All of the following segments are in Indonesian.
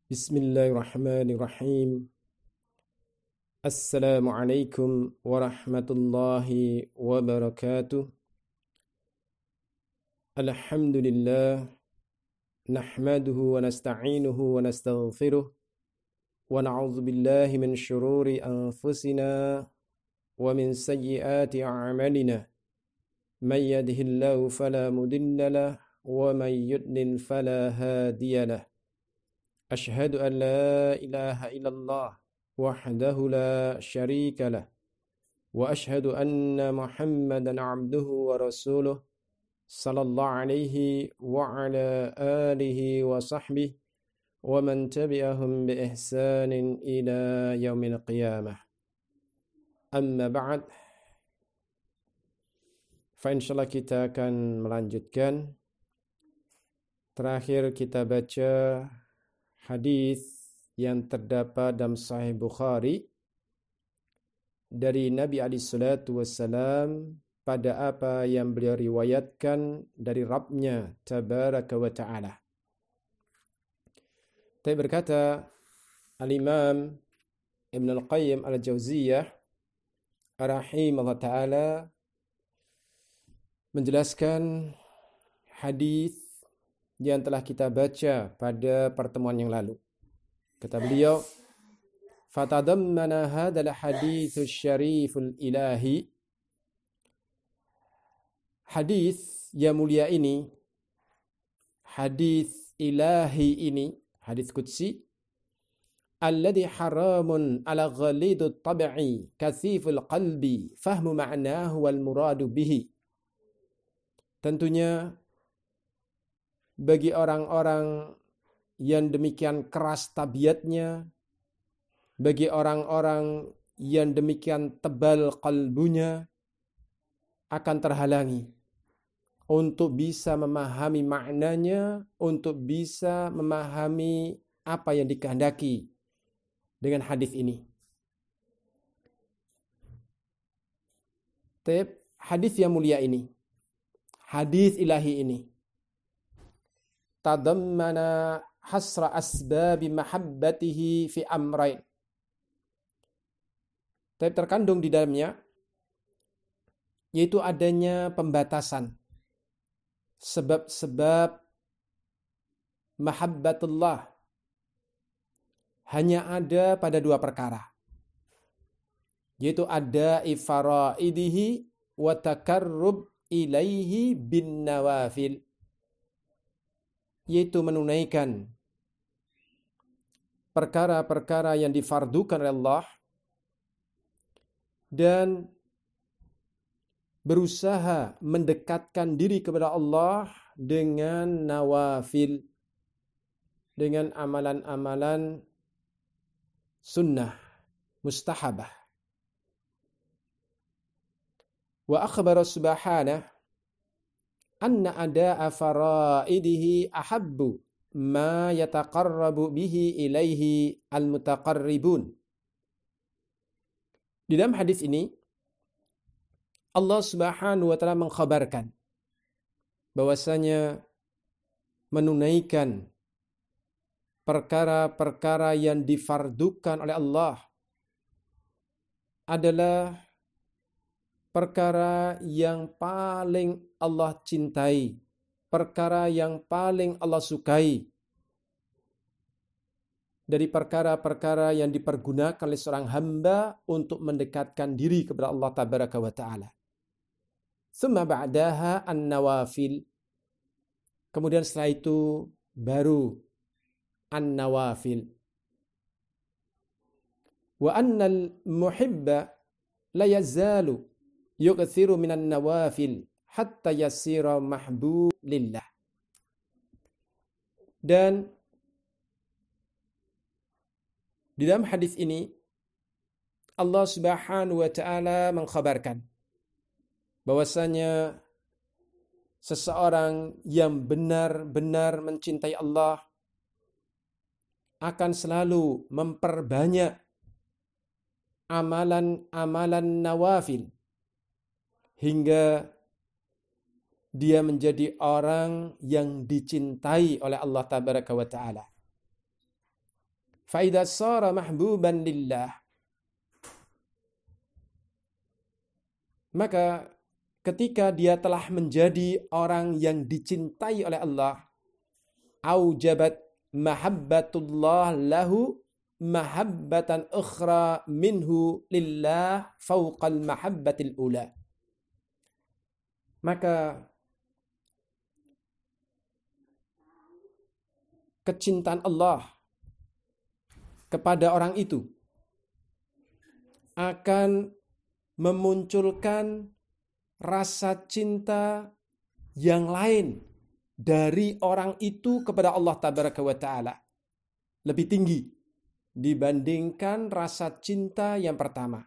Bismillahirrahmanirrahim. Assalamualaikum warahmatullahi wabarakatuh. Alhamdulillah. Nahmaduhu wa nasta'inuhu wa nastaghfiruh. Wa na'udzu billahi min syururi anfusina wa min sayyiati a'malina. Man yahdihillahu fala mudilla lahu wa man yudlil fala hadiya lahu. Asyhadu an la ilaha illallah wahdahu la syarika lah wa asyhadu anna Muhammadan abduhu wa rasuluh sallallahu alaihi wa ala alihi wa sahbihi wa man tabi'ahum bi ihsanin ila yaumil qiyamah. Amma ba'd. Fa insyaallah kita akan melanjutkan. Terakhir kita baca hadis yang terdapat dalam Sahih Bukhari dari Nabi alaihi salatu wassalam pada apa yang beliau riwayatkan dari Rabb-Nya tabaraka wa ta'ala. Dia berkata Al-Imam Ibn Al-Qayyim Al-Jauziyah rahimahullah ta'ala menjelaskan hadis yang telah kita baca pada pertemuan yang lalu. Kata beliau, fatadammana hadzal haditsus syariful ilahi. Hadis yang mulia ini, hadis ilahi ini, hadis qudsi, alladhi haramun ala ghalidut tab'i kathiful qalbi fahmu ma'nahu wal muradu bihi. Tentunya bagi orang-orang yang demikian keras tabiatnya, bagi orang-orang yang demikian tebal kalbunya, akan terhalangi untuk bisa memahami maknanya, untuk bisa memahami apa yang dikehendaki dengan hadis ini. Hadis yang mulia ini, hadis ilahi ini, tadammana hasra asbabi mahabbatihi fi amrain. Terkandung di dalamnya yaitu adanya pembatasan sebab-sebab mahabbatullah hanya ada pada dua perkara, yaitu ada ifaraidihi wa takarrub ilaihi bin nawafil, yaitu menunaikan perkara-perkara yang difardukan oleh Allah dan berusaha mendekatkan diri kepada Allah dengan nawafil, dengan amalan-amalan sunnah mustahabah. Wa akhbara subhanahu anna ada'a faraidihi ahabbu ma yataqarrabu bihi ilaihi al-mutaqarribun. Di dalam hadis ini Allah Subhanahu wa taala mengkhabarkan bahwasanya menunaikan perkara-perkara yang difardukan oleh Allah adalah perkara yang paling Allah cintai, perkara yang paling Allah sukai dari perkara-perkara yang dipergunakan oleh seorang hamba untuk mendekatkan diri kepada Allah tabaraka wa ta'ala. Tsumma ba'daha an-nawafil. Kemudian setelah itu baru an-nawafil. Wa annal muhibba la yazalu yukthiru minan nawafil hatta yasira mahbub lillah. Dan di dalam hadis ini Allah Subhanahu wa taala mengkhabarkan bahwasanya seseorang yang benar-benar mencintai Allah akan selalu memperbanyak amalan-amalan nawafil hingga dia menjadi orang yang dicintai oleh Allah tabaraka wa ta'ala. Fa idza sara mahbuban lillah, maka ketika dia telah menjadi orang yang dicintai oleh Allah, aujabat mahabbatullah lahu mahabbatan ukhra minhu lillah fawqal mahabbatil ula. Maka kecintaan Allah kepada orang itu akan memunculkan rasa cinta yang lain dari orang itu kepada Allah Tabaraka wa Ta'ala, lebih tinggi dibandingkan rasa cinta yang pertama.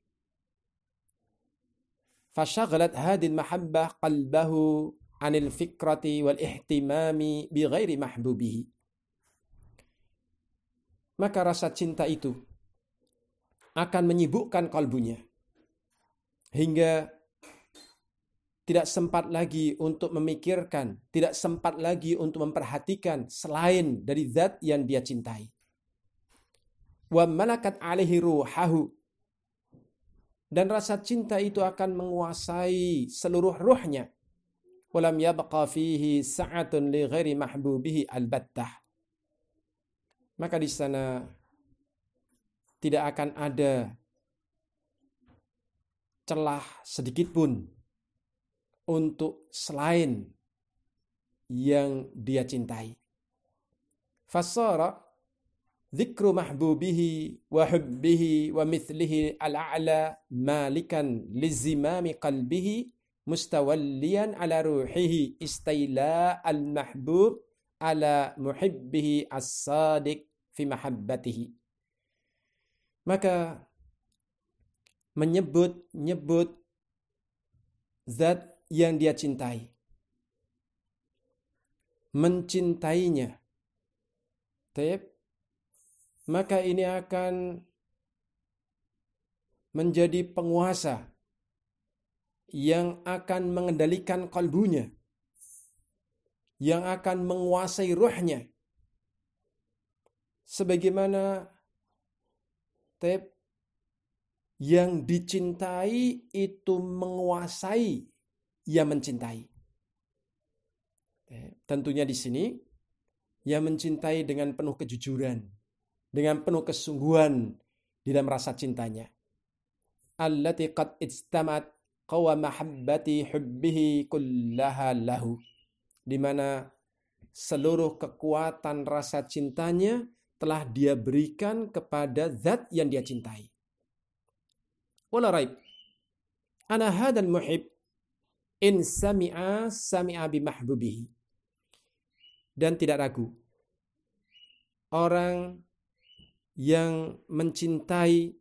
Fashaghalat hadil mahabbah qalbahu anil fikrati wal ihtimami bighairi mahbubihi. Maka rasa cinta itu akan menyibukkan kalbunya hingga tidak sempat lagi untuk memikirkan, tidak sempat lagi untuk memperhatikan selain dari zat yang dia cintai. Wa malakat alaihi ruhahu, dan rasa cinta itu akan menguasai seluruh ruhnya. Walam yabqa fihi sa'atun li ghairi mahbubihi albattah. Maka di sana tidak akan ada celah sedikit pun untuk selain yang dia cintai. Fasara dzikru mahbubihi wa hubbihi wa mithlihi al-a'la malikan lizimami qalbihi mustawalliyan ala ruhihi istaila al-mahbub ala muhibbihi as-sadiq fi mahabbatihi. Maka menyebut zat yang dia cintai, mencintainya, maka ini akan menjadi penguasa yang akan mengendalikan kalbunya, yang akan menguasai ruhnya, sebagaimana yang dicintai itu menguasai yang mencintai. Tentunya di sini yang mencintai dengan penuh kejujuran, dengan penuh kesungguhan di dalam rasa cintanya. Allati qad istamat qawa mahabbati hubbihi kullaha lahu, di mana seluruh kekuatan rasa cintanya telah dia berikan kepada zat yang dia cintai. Wala raib ana hadzal muhib in sami'a bimahbubihi. Dan tidak ragu, orang yang mencintai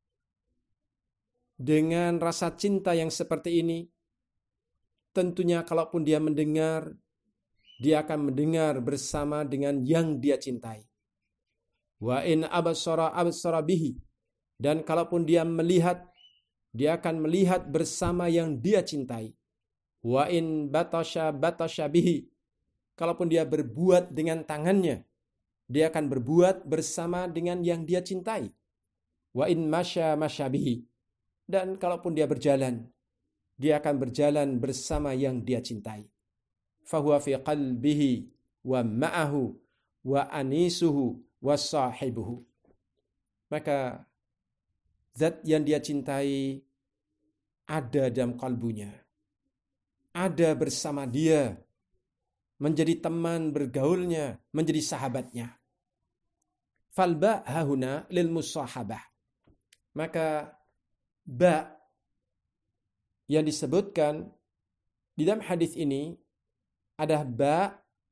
dengan rasa cinta yang seperti ini, tentunya kalaupun dia mendengar, dia akan mendengar bersama dengan yang dia cintai. Wa in absara bihi, dan kalaupun dia melihat, dia akan melihat bersama yang dia cintai. Wa in batasha bihi, kalaupun dia berbuat dengan tangannya, dia akan berbuat bersama dengan yang dia cintai. Wa in masya bihi, dan kalaupun dia berjalan, dia akan berjalan bersama yang dia cintai. Fahuwa fi qalbihi wa ma'ahu wa anisuhu wa sahibuhu. Maka zat yang dia cintai ada dalam kalbunya, ada bersama dia, menjadi teman bergaulnya, menjadi sahabatnya. Falba hahuna lil musahabah. Maka ba yang disebutkan di dalam hadis ini ada ba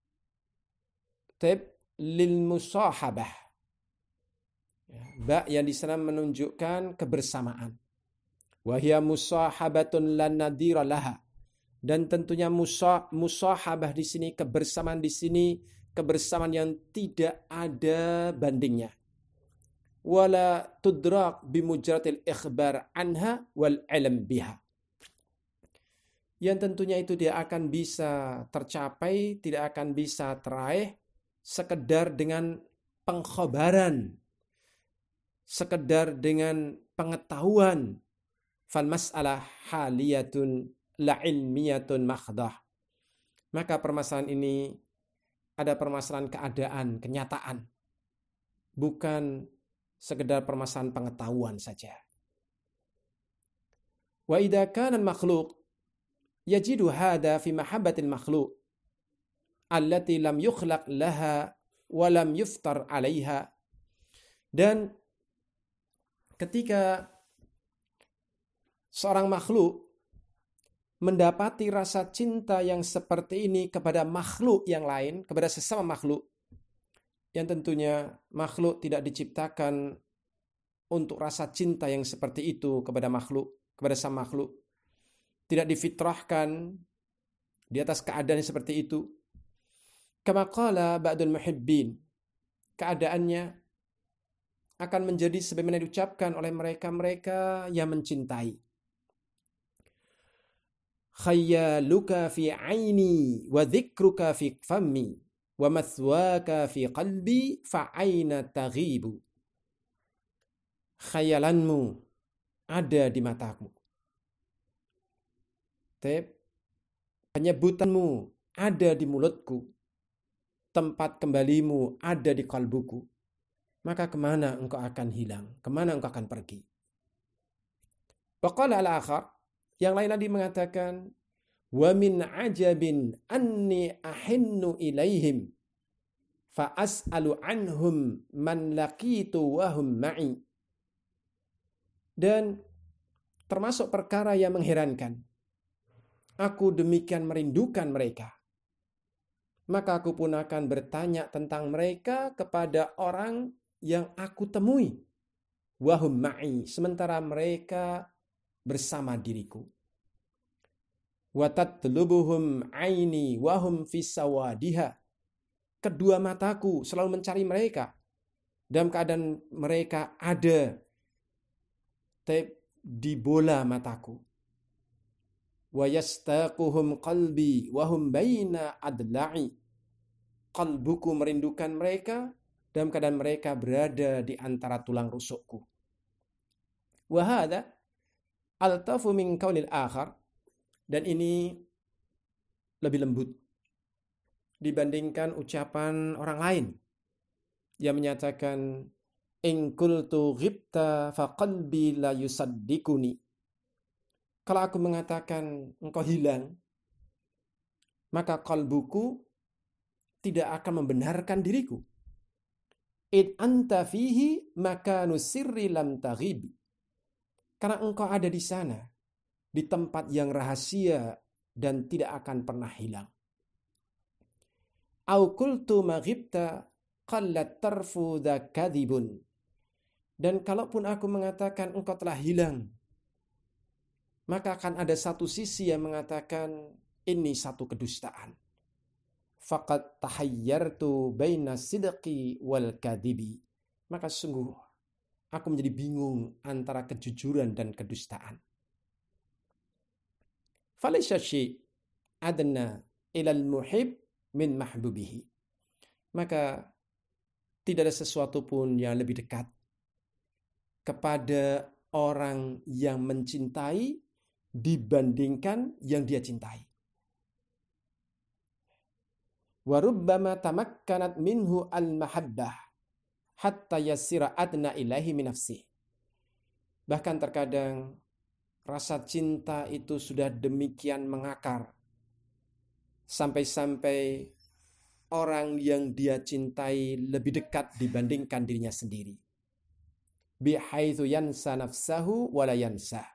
lil musahabah. Ba yang di sana menunjukkan kebersamaan. Wa hiya musahabatun lan nadira laha. Dan tentunya musahabah di sini, kebersamaan di sini, kebersamaan yang tidak ada bandingnya. Wala tudrak bimujarradil ikhbar anha wal ilm biha. Yang tentunya itu tidak akan bisa tercapai, tidak akan bisa teraih sekedar dengan pengkhabaran sekedar dengan pengetahuan, fal mas'alah haliyatun la ilmiyatun makhdah. Maka permasalahan ini ada permasalahan keadaan, kenyataan. Bukan sekedar permasalahan pengetahuan saja. Wa idza kana al-makhluq yajidu hadha fi mahabbatil makhluq allati lam yukhlaq laha wa lam yuftar 'alaiha. Dan ketika seorang makhluk mendapati rasa cinta yang seperti ini kepada makhluk yang lain, kepada sesama makhluk, yang tentunya makhluk tidak diciptakan untuk rasa cinta yang seperti itu kepada makhluk, kepada sama makhluk. Tidak difitrahkan di atas keadaan yang seperti itu. Kama qala ba'dul muhibbin, keadaannya akan menjadi sebagaimana diucapkan oleh mereka-mereka yang mencintai. Khayyaluka fi aini wa dzikruka fi fammi wa mathwaka fi qalbi fa aina taghibu. Khayalanmu ada di mataku. Penyebutanmu ada di mulutku. Tempat kembalimu ada di kalbuku. Maka kemana engkau akan hilang? Kemana engkau akan pergi? Waqala al-akhar, yang lain tadi mengatakan, wa min ajabin anni ahinnu ilaihim fa as'alu anhum man laqitu wa hum ma'i. Dan termasuk perkara yang mengherankan, aku demikian merindukan mereka, maka aku pun akan bertanya tentang mereka kepada orang yang aku temui, wa hum ma'i, sementara mereka bersama diriku. Wa tatlubuhum aini wa hum fi sawadiha. Kedua mataku selalu mencari mereka dalam keadaan mereka ada di bola mataku. Wa yastaquhum qalbi wa hum baina adla'i. Qalbuku merindukan mereka dalam keadaan mereka berada di antara tulang rusukku. Wa hadza altafu min qaulil akhar, dan ini lebih lembut dibandingkan ucapan orang lain yang menyatakan in qultu ghibta fa qalbi la yusaddiquni. Kalau aku mengatakan engkau hilang, maka kalbuku tidak akan membenarkan diriku. Id anta fihi makanu sirri lam taghib. Karena engkau ada di sana, di tempat yang rahasia dan tidak akan pernah hilang. Au qultu maghibta qallat tarfu dha kadhibun. Dan kalaupun aku mengatakan engkau telah hilang, maka akan ada satu sisi yang mengatakan ini satu kedustaan. Faqad tahayyartu baina sidqi wal kadhibi. Maka sungguh aku menjadi bingung antara kejujuran dan kedustaan. Falaysa syai' adna ilal muhib min mahbubihi. Maka tidak ada sesuatu pun yang lebih dekat kepada orang yang mencintai dibandingkan yang dia cintai. Wa rubbama tamakkanat minhu al-mahabbah hatta yasira adna ilahi min nafsihi. Bahkan terkadang rasa cinta itu sudah demikian mengakar sampai-sampai orang yang dia cintai lebih dekat dibandingkan dirinya sendiri. Bihaitsu yansa nafsahu wa la yansah.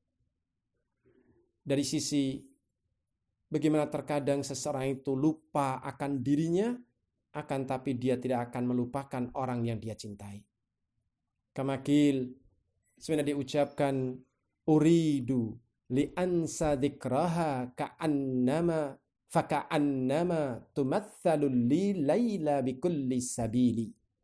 Dari sisi bagaimana terkadang seseorang itu lupa akan dirinya, akan tapi dia tidak akan melupakan orang yang dia cintai. Kamakil sebenarnya diucapkan uridu li ansa dzikraha ka'annama faka'annama tumatsalu li laila bikulli sabili.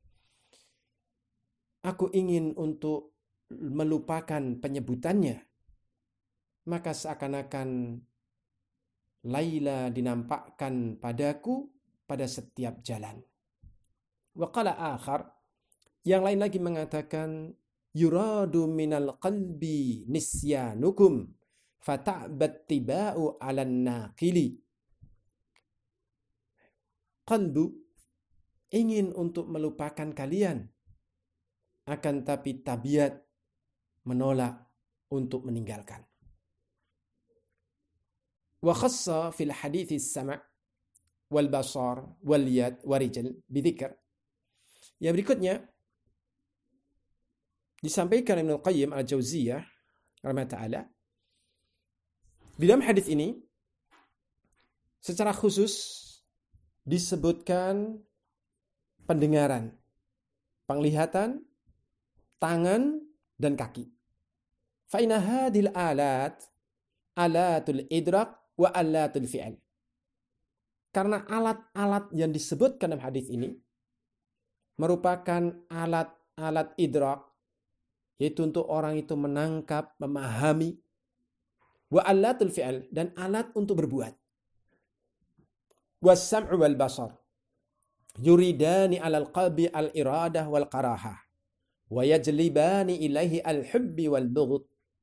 Aku ingin untuk melupakan penyebutannya, maka seakan-akan Laila dinampakkan padaku pada setiap jalan. Wa qala akhar, Yang lain lagi mengatakan yuradu minal qalbi nisyanukum fata'battiba'u 'alan naqili. Qalbu ingin untuk melupakan kalian, akan tapi tabiat menolak untuk meninggalkan. Wa khassa fil hadithi as-sam' wal basar wal yad wa rijl bidzikr. Yang berikutnya disampaikan Ibnu Qayyim al-Jauziyah rahimahullah taala di dalam hadis ini secara khusus disebutkan pendengaran, penglihatan, tangan, dan kaki. Fa inna hadhil alat alatul idrak wa alatul fi'al. Karena alat-alat yang disebutkan dalam hadis ini merupakan alat-alat idrak, yaitu untuk orang itu menangkap, memahami, wa alatul fi'al, dan alat untuk berbuat. Was-sam'u wal basar yuridani 'alal qalbi al-iradah wal qarahah wa yajlibani ilaihi al-hubbi wal bughd.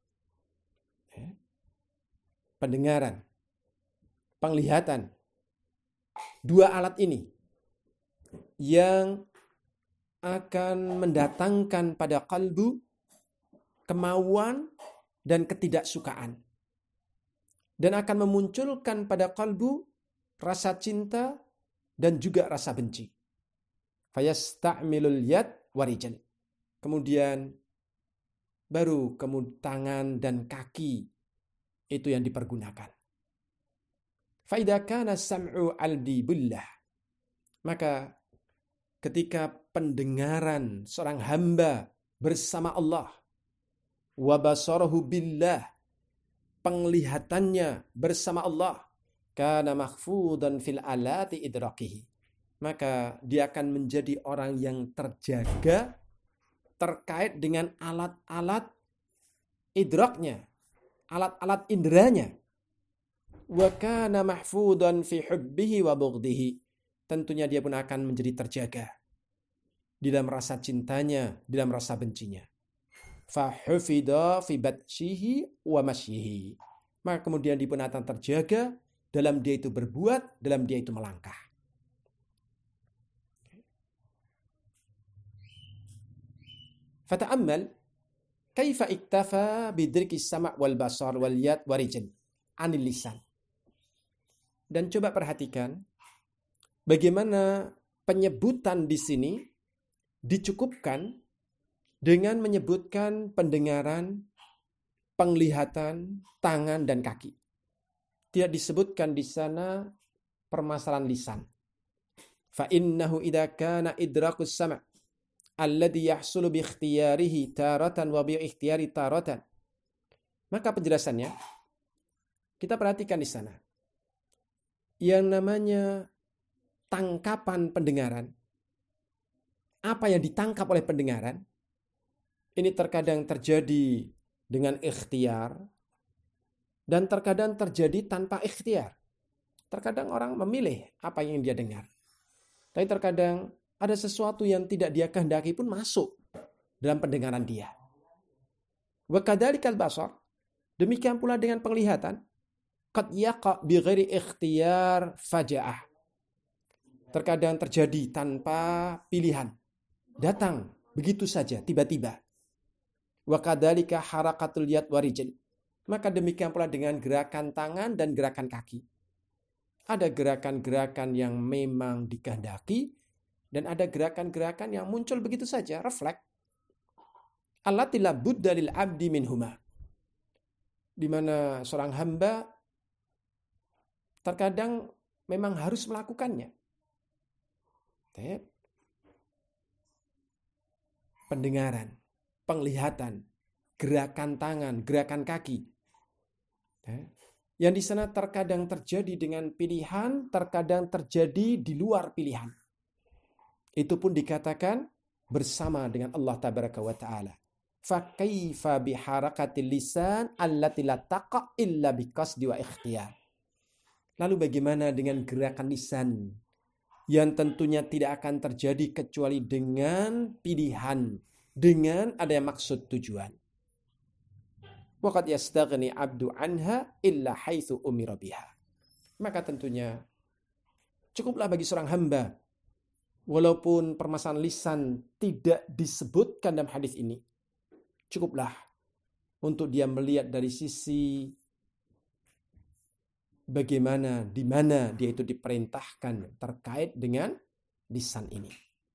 Pendengaran, penglihatan, dua alat ini yang akan mendatangkan pada kalbu kemauan dan ketidaksukaan, dan akan memunculkan pada kalbu rasa cinta dan juga rasa benci. Fayasta'milul yad warijal. Kemudian baru tangan dan kaki itu yang dipergunakan. Fa idza kana sam'u aldibullah, maka ketika pendengaran seorang hamba bersama Allah, wa basarahu billah, penglihatannya bersama Allah, kana mahfudan fil alati idrakihi, maka dia akan menjadi orang yang terjaga terkait dengan alat-alat idraknya, alat-alat inderanya. Wa kana mahfudan fi hubbihi wa bughdihi, tentunya dia pun akan menjadi terjaga di dalam rasa cintanya, di dalam rasa bencinya. Fa hufida fi batshihi wa masyihi, maka kemudian dia pun akan terjaga dalam dia itu berbuat, dalam dia itu melangkah. Fata'ammal kaifa iktafa bidriki sama' wal basar wal yad wa rijl anil lisan. Dan coba perhatikan bagaimana penyebutan di sini dicukupkan dengan menyebutkan pendengaran, penglihatan, tangan, dan kaki. Tidak disebutkan di sana permasalahan lisan. Fa innahu idza kana idrakus sama' alladhi yahsulu bi ikhtiyarihi taratan wa bi ikhtiyari taratan. Maka penjelasannya kita perhatikan di sana. Yang namanya tangkapan pendengaran, apa yang ditangkap oleh pendengaran, ini terkadang terjadi dengan ikhtiar, dan terkadang terjadi tanpa ikhtiar. Terkadang orang memilih apa yang dia dengar. Tapi terkadang ada sesuatu yang tidak dia kehendaki pun masuk dalam pendengaran dia. Wa kadzalikal basar, demikian pula dengan penglihatan, qad yaqa bi ghairi ikhtiyar faja'ah. Terkadang terjadi tanpa pilihan. Datang begitu saja tiba-tiba. Wa kadzalika harakatul yad wa rijl. Maka demikian pula dengan gerakan tangan dan gerakan kaki. Ada gerakan-gerakan yang memang dikehendaki, dan ada gerakan-gerakan yang muncul begitu saja, refleks. Allati la budda lil abdi minhuma. Di mana seorang hamba terkadang memang harus melakukannya. Pendengaran, penglihatan, gerakan tangan, gerakan kaki. Yang di sana terkadang terjadi dengan pilihan, terkadang terjadi di luar pilihan. Itu pun dikatakan bersama dengan Allah Tabaraka wa Ta'ala. Fa kaifa biharakatil lisan allati la taqa illa biqasdi wa ikhtiyar. Lalu bagaimana dengan gerakan lisan yang tentunya tidak akan terjadi kecuali dengan pilihan, dengan ada maksud tujuan. Waqad yastaghni 'abdu anha illa haitsu umira biha. Maka tentunya cukuplah bagi seorang hamba, walaupun permasalahan lisan tidak disebutkan dalam hadis ini, cukuplah untuk dia melihat dari sisi bagaimana, di mana dia itu diperintahkan terkait dengan lisan ini.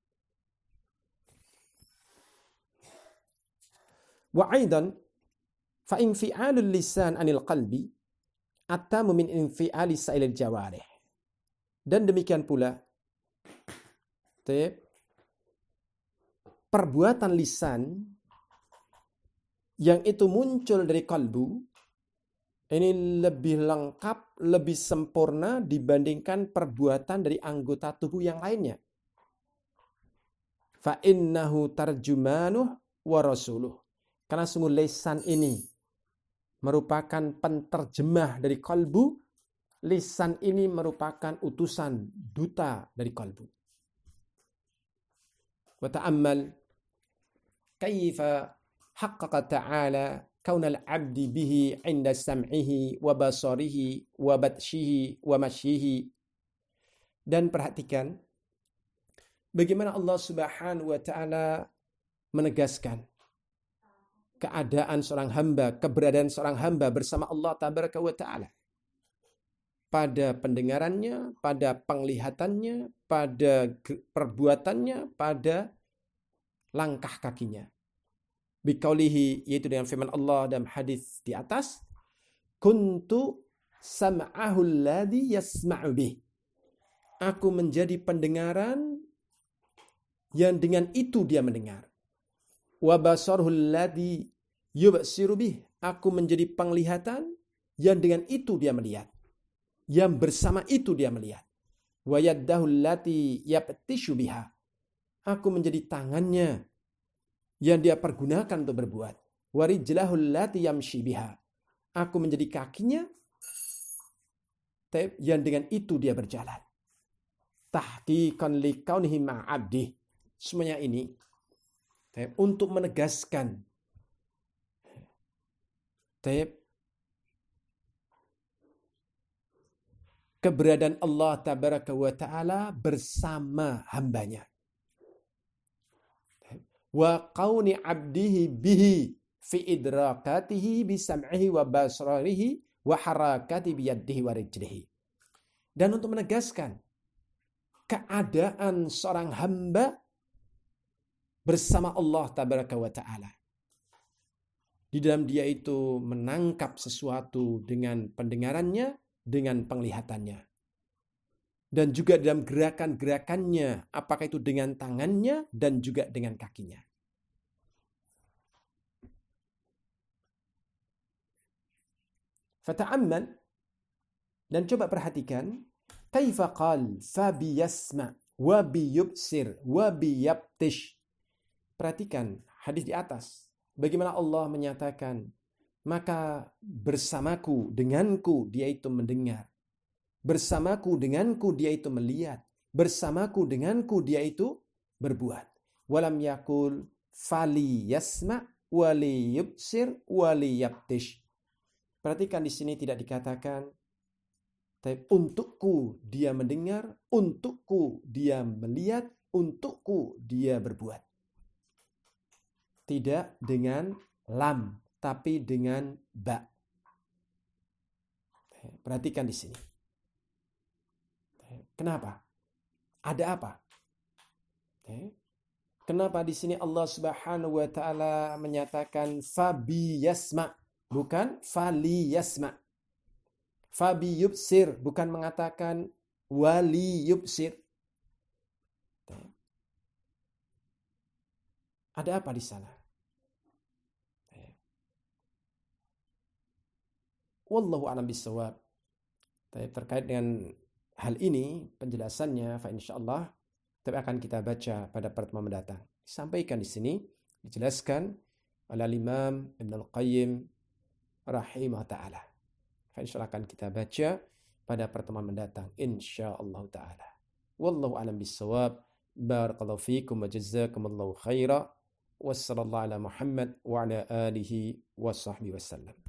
Wa aidan fa infi'alul lisan anil qalbi attamu min infi'ali sa'ilil jawarih. Dan demikian pula perbuatan lisan yang itu muncul dari kalbu ini lebih lengkap, lebih sempurna dibandingkan perbuatan dari anggota tubuh yang lainnya. Fa innahu tarjumanuh wa rasuluh. Karena sungguh lisan ini merupakan penterjemah dari kalbu. Lisan ini merupakan utusan duta dari kalbu. Wa ta'ammal kaifa haqqaqa ta'ala kaunal abdi bihi 'inda sam'ihi wa basarihi wa batshihi wa masyihi. Dan perhatikan bagaimana Allah Subhanahu wa taala menegaskan keadaan seorang hamba, keberadaan seorang hamba bersama Allah Tabaraka wa taala. Pada pendengarannya, pada penglihatannya, pada perbuatannya, pada langkah kakinya. Biqaulihi, yaitu dengan firman Allah dalam hadis di atas, kuntu sam'ahu alladhi yasma'u bih. Aku menjadi pendengaran yang dengan itu dia mendengar. Wa basarhu alladhi yubsiru bih. Aku menjadi penglihatan yang dengan itu dia melihat. Yang bersama itu dia melihat. Wa yaddahu allati yabtishu biha. Aku menjadi tangannya yang dia pergunakan untuk berbuat. Wa rijlahu allati yamshi biha. Aku menjadi kakinya yang dengan itu dia berjalan. Tahqiqan liqaunihi ma'abdi. Semuanya ini untuk menegaskan keberadaan Allah Tabaraka wa Ta'ala bersama hambanya. Wa qauni abdihi bihi fi idrakatihi bi sam'ihi wa basarihi wa harakati bi yadihi wa rijlihi. Dan untuk menegaskan keadaan seorang hamba bersama Allah Tabaraka wa Ta'ala. Di dalam dia itu menangkap sesuatu dengan pendengarannya, dengan penglihatannya. Dan juga dalam gerakan-gerakannya, apakah itu dengan tangannya dan juga dengan kakinya. Fata'ammal, dan coba perhatikan, kaifa qal fa biyasma wa biyubsir wa biyabtish. Perhatikan hadis di atas. Bagaimana Allah menyatakan, maka bersamaku, denganku, dia itu mendengar. Bersamaku, denganku, dia itu melihat. Bersamaku, denganku, dia itu berbuat. Walam yakul fali yasma' wali yubsir wali yabtish. Perhatikan di sini tidak dikatakan, untukku dia mendengar, untukku dia melihat, untukku dia berbuat. Tidak dengan lam, tapi dengan ba. Perhatikan di sini. Kenapa? Ada apa? Kenapa di sini Allah Subhanahu wa Ta'ala menyatakan fabi yasma, bukan fali yasma. Fabi yubsir, bukan mengatakan wali yubsir. Ada apa di sana? Wallahu a'lam bishawab. Terkait dengan hal ini penjelasannya, fa insyaallah akan kita baca pada pertemuan mendatang. Disampaikan di sini dijelaskan oleh Imam Ibn Al-Qayyim rahimahullah taala. Fa insyaallah akan kita baca pada pertemuan mendatang insyaallah taala. Wallahu a'lam bissawab. Barakallahu fiikum wa jazakumullahu khaira. Wassallallahu ala Muhammad wa ala alihi wa sahbihi wasallam.